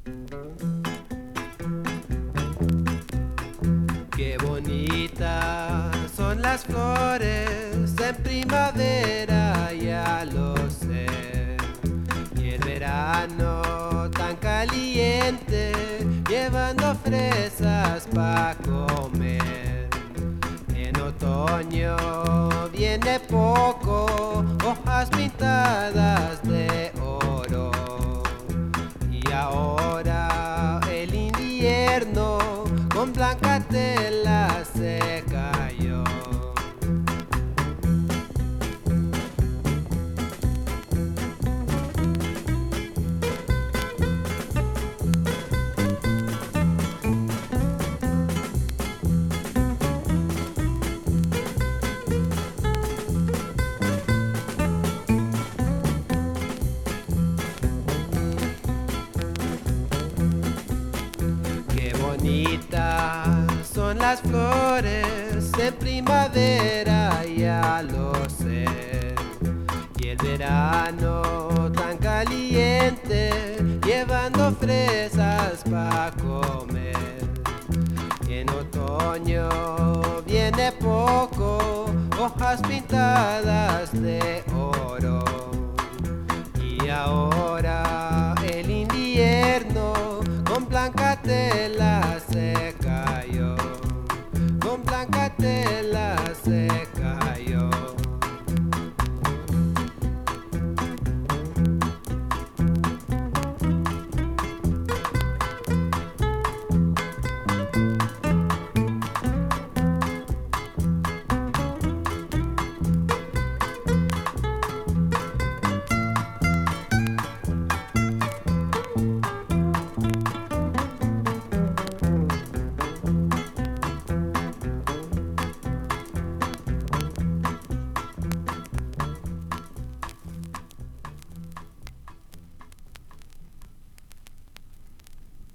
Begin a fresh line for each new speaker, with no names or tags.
Qué bonitas son las flores en primavera, ya lo sé. Y el verano tan caliente, llevando fresas pa' comer. En otoño viene poco, hojas pintadas de oro. Y ahora el invierno con blanca tela se cayó. Qué bonitas son las flores en primavera, ya lo sé. Y el verano tan caliente, llevando fresas pa' comer. Y en otoño viene poco, hojas pintadas de